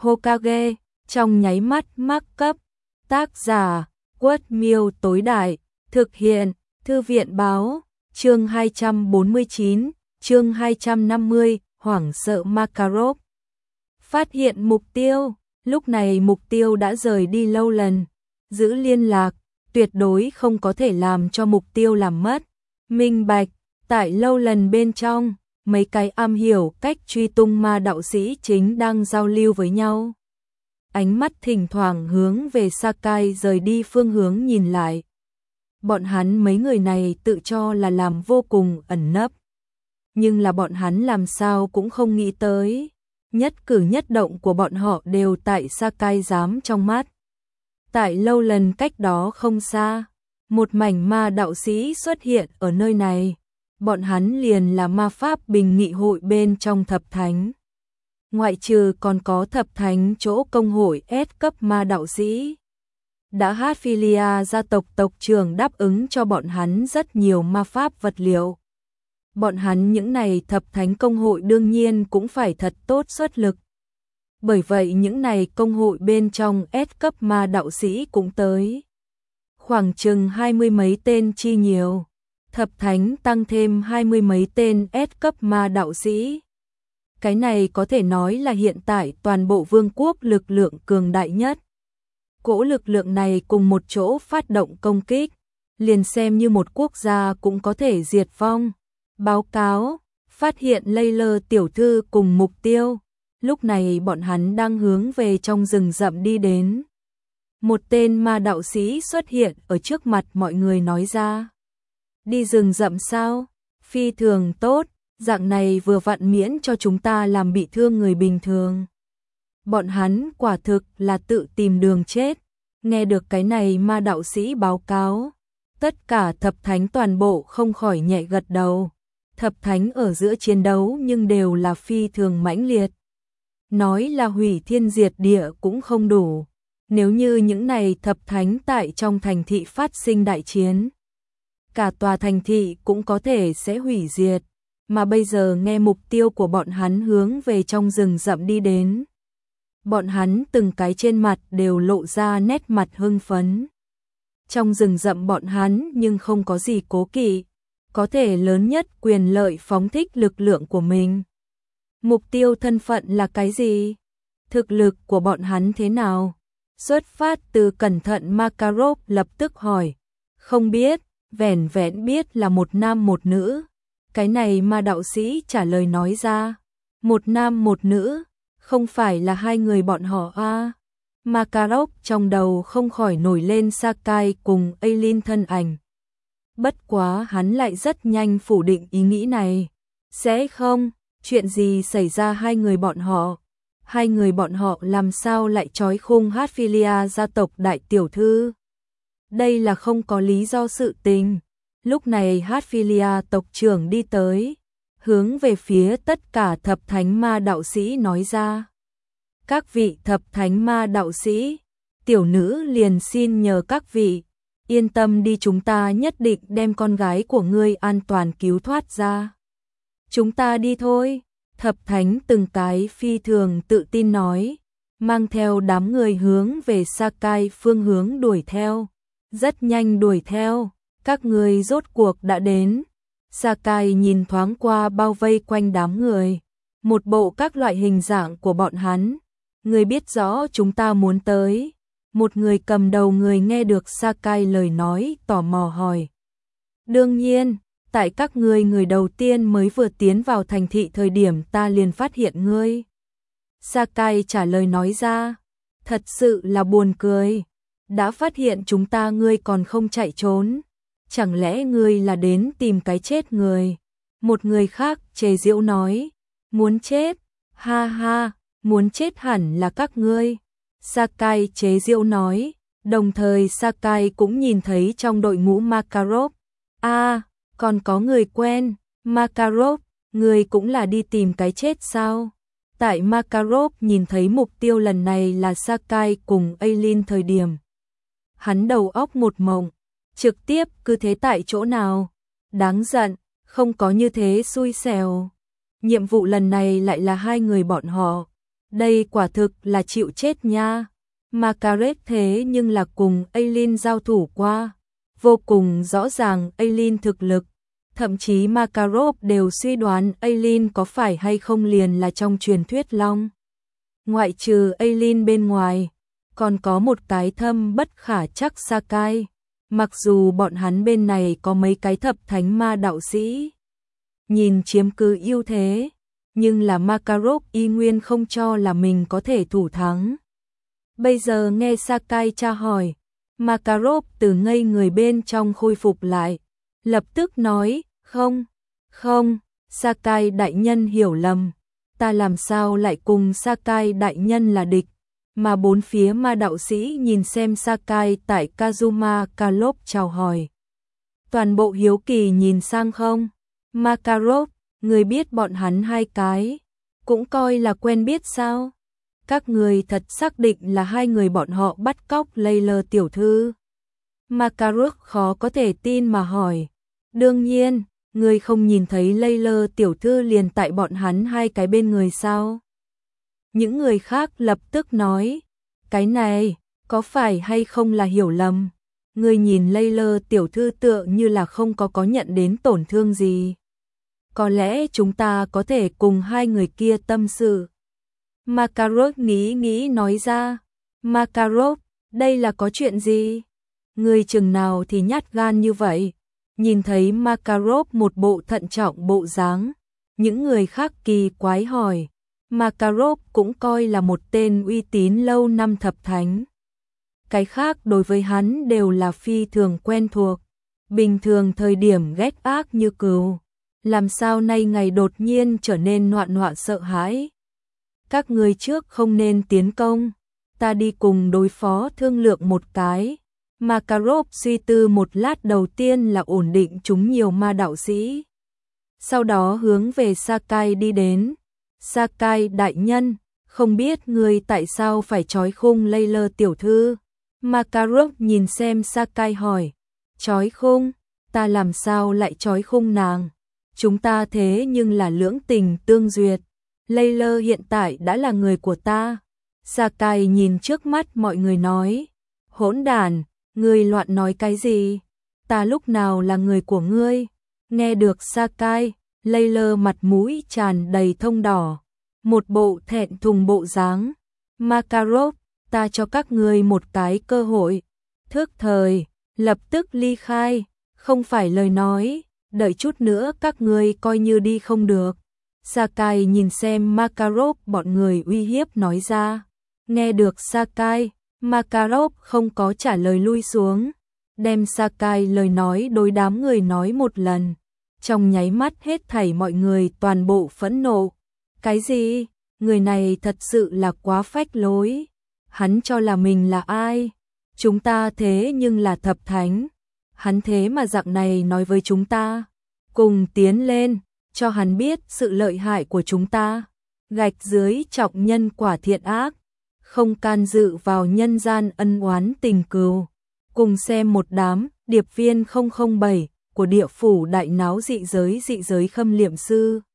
Hokage, trong nháy mắt mắc cấp. Tác giả, Quất Miêu tối đại, thực hiện, Thư viện báo, chương 249, chương 250, hoảng sợ Makarov. Phát hiện mục tiêu, lúc này mục tiêu đã rời đi lâu lần, giữ liên lạc, tuyệt đối không có thể làm cho mục tiêu làm mất. Minh bạch, tại lâu lần bên trong, mấy cái am hiểu cách truy tung ma đạo sĩ chính đang giao lưu với nhau. Ánh mắt thỉnh thoảng hướng về Sakai rời đi phương hướng nhìn lại. Bọn hắn mấy người này tự cho là làm vô cùng ẩn nấp. Nhưng là bọn hắn làm sao cũng không nghĩ tới. Nhất cử nhất động của bọn họ đều tại Sakai giám trong mắt. Tại lâu lần cách đó không xa, một mảnh ma đạo sĩ xuất hiện ở nơi này. Bọn hắn liền là ma pháp bình nghị hội bên trong thập thánh. Ngoại trừ còn có thập thánh chỗ công hội S cấp ma đạo sĩ. Đã Hatfilia gia tộc tộc trưởng đáp ứng cho bọn hắn rất nhiều ma pháp vật liệu. Bọn hắn những này thập thánh công hội đương nhiên cũng phải thật tốt xuất lực. Bởi vậy những này công hội bên trong S cấp ma đạo sĩ cũng tới. Khoảng chừng 20 mấy tên chi nhiều. Thập thánh tăng thêm 20 mấy tên S cấp ma đạo sĩ. Cái này có thể nói là hiện tại toàn bộ vương quốc lực lượng cường đại nhất. Cỗ lực lượng này cùng một chỗ phát động công kích, liền xem như một quốc gia cũng có thể diệt vong. Báo cáo, phát hiện Layla tiểu thư cùng mục tiêu. Lúc này bọn hắn đang hướng về trong rừng rậm đi đến. Một tên ma đạo sĩ xuất hiện ở trước mặt mọi người nói ra. Đi rừng rậm sao? Phi thường tốt, dạng này vừa vặn miễn cho chúng ta làm bị thương người bình thường. Bọn hắn quả thực là tự tìm đường chết. Nghe được cái này ma đạo sĩ báo cáo. Tất cả thập thánh toàn bộ không khỏi nhẹ gật đầu. Thập thánh ở giữa chiến đấu nhưng đều là phi thường mãnh liệt. Nói là hủy thiên diệt địa cũng không đủ. Nếu như những này thập thánh tại trong thành thị phát sinh đại chiến, cả tòa thành thị cũng có thể sẽ hủy diệt. Mà bây giờ nghe mục tiêu của bọn hắn hướng về trong rừng rậm đi đến. Bọn hắn từng cái trên mặt đều lộ ra nét mặt hưng phấn. Trong rừng rậm bọn hắn nhưng không có gì cố kỵ, có thể lớn nhất quyền lợi phóng thích lực lượng của mình. Mục tiêu thân phận là cái gì? Thực lực của bọn hắn thế nào? Xuất phát từ cẩn thận Makarov lập tức hỏi. Không biết, vẻn vẹn biết là một nam một nữ. Cái này ma đạo sĩ trả lời nói ra. Một nam một nữ, không phải là hai người bọn họ à? Makarov trong đầu không khỏi nổi lên Sakai cùng Aileen thân ảnh. Bất quá hắn lại rất nhanh phủ định ý nghĩ này. Sẽ không, chuyện gì xảy ra hai người bọn họ? Hai người bọn họ làm sao lại trói khung Hatfilia gia tộc đại tiểu thư? Đây là không có lý do sự tình. Lúc này Hatfilia tộc trưởng đi tới, hướng về phía tất cả thập thánh ma đạo sĩ nói ra. Các vị thập thánh ma đạo sĩ, tiểu nữ liền xin nhờ các vị, yên tâm đi, chúng ta nhất định đem con gái của ngươi an toàn cứu thoát ra. Chúng ta đi thôi, thập thánh từng cái phi thường tự tin nói, mang theo đám người hướng về Sakai phương hướng đuổi theo. Rất nhanh đuổi theo, các người rốt cuộc đã đến. Sakai nhìn thoáng qua bao vây quanh đám người, một bộ các loại hình dạng của bọn hắn. Người biết rõ chúng ta muốn tới. Một người cầm đầu người nghe được Sakai lời nói tò mò hỏi. Đương nhiên, tại các ngươi người đầu tiên mới vừa tiến vào thành thị thời điểm ta liền phát hiện ngươi. Sakai trả lời nói ra. Thật sự là buồn cười. Đã phát hiện chúng ta ngươi còn không chạy trốn. Chẳng lẽ ngươi là đến tìm cái chết người? Một người khác chế giễu nói. Muốn chết? Ha ha, muốn chết hẳn là các ngươi. Sakai chế giễu nói. Đồng thời Sakai cũng nhìn thấy trong đội ngũ Makarov. Còn có người quen. Makarov, ngươi cũng là đi tìm cái chết sao? Tại Makarov nhìn thấy mục tiêu lần này là Sakai cùng Aileen thời điểm. Hắn đầu óc một mộng, trực tiếp cứ thế tại chỗ nào. Đáng giận, không có như thế xui xẻo. Nhiệm vụ lần này lại là hai người bọn họ. Đây quả thực là chịu chết nha. Margaret thế nhưng là cùng Aileen giao thủ qua. Vô cùng rõ ràng Aileen thực lực. Thậm chí Makarov đều suy đoán Aileen có phải hay không liền là trong truyền thuyết long. Ngoại trừ Aileen bên ngoài, còn có một cái thâm bất khả chắc Sakai. Mặc dù bọn hắn bên này có mấy cái thập thánh ma đạo sĩ, nhìn chiếm cứ ưu thế, nhưng là Makarov y nguyên không cho là mình có thể thủ thắng. Bây giờ nghe Sakai tra hỏi, Makarov từ ngây người bên trong khôi phục lại, lập tức nói, không, Sakai đại nhân hiểu lầm, ta làm sao lại cùng Sakai đại nhân là địch, mà bốn phía ma đạo sĩ nhìn xem Sakai tại Kazuma Kalop chào hỏi. Toàn bộ hiếu kỳ nhìn sang không, Makarov, người biết bọn hắn hai cái, cũng coi là quen biết sao? Các người thật xác định là hai người bọn họ bắt cóc Layla tiểu thư. Makarov khó có thể tin mà hỏi. Đương nhiên, người không nhìn thấy Layla tiểu thư liền tại bọn hắn hai cái bên người sao? Những người khác lập tức nói, cái này, có phải hay không là hiểu lầm? Người nhìn Layla tiểu thư tựa như là không có nhận đến tổn thương gì. Có lẽ chúng ta có thể cùng hai người kia tâm sự. Makarov nghĩ nói ra. Makarov, đây là có chuyện gì? Người chừng nào thì nhát gan như vậy? Nhìn thấy Makarov một bộ thận trọng bộ dáng, những người khác kỳ quái hỏi. Makarov cũng coi là một tên uy tín lâu năm thập thánh. Cái khác đối với hắn đều là phi thường quen thuộc. Bình thường thời điểm ghét ác như cừu. Làm sao nay ngày đột nhiên trở nên loạn sợ hãi? Các người trước không nên tiến công, ta đi cùng đối phó thương lượng một cái. Makarov suy tư một lát, đầu tiên là ổn định chúng nhiều ma đạo sĩ. Sau đó hướng về Sakai đi đến. Sakai đại nhân, không biết người tại sao phải trói khung Layla tiểu thư? Makarov nhìn xem Sakai hỏi. Trói khung? Ta làm sao lại trói khung nàng? Chúng ta thế nhưng là lưỡng tình tương duyệt. Layla hiện tại đã là người của ta. Sakai nhìn trước mắt mọi người nói. Hỗn đản, ngươi loạn nói cái gì? Ta lúc nào là người của ngươi? Nghe được Sakai, Layla mặt mũi tràn đầy thông đỏ. Một bộ thẹn thùng bộ dáng. Makarov, ta cho các ngươi một cái cơ hội. Thức thời, lập tức ly khai. Không phải lời nói, đợi chút nữa các ngươi coi như đi không được. Sakai nhìn xem Makarov bọn người uy hiếp nói ra. Nghe được Sakai, Makarov không có trả lời lui xuống. Đem Sakai lời nói đối đám người nói một lần. Trong nháy mắt hết thảy mọi người toàn bộ phẫn nộ. Cái gì? Người này thật sự là quá phách lối. Hắn cho là mình là ai? Chúng ta thế nhưng là thập thánh. Hắn thế mà dạng này nói với chúng ta. Cùng tiến lên, cho hắn biết sự lợi hại của chúng ta. Gạch dưới trọng nhân quả thiện ác. Không can dự vào nhân gian ân oán tình cừu. Cùng xem một đám điệp viên 007 của địa phủ đại náo dị giới khâm liệm sư.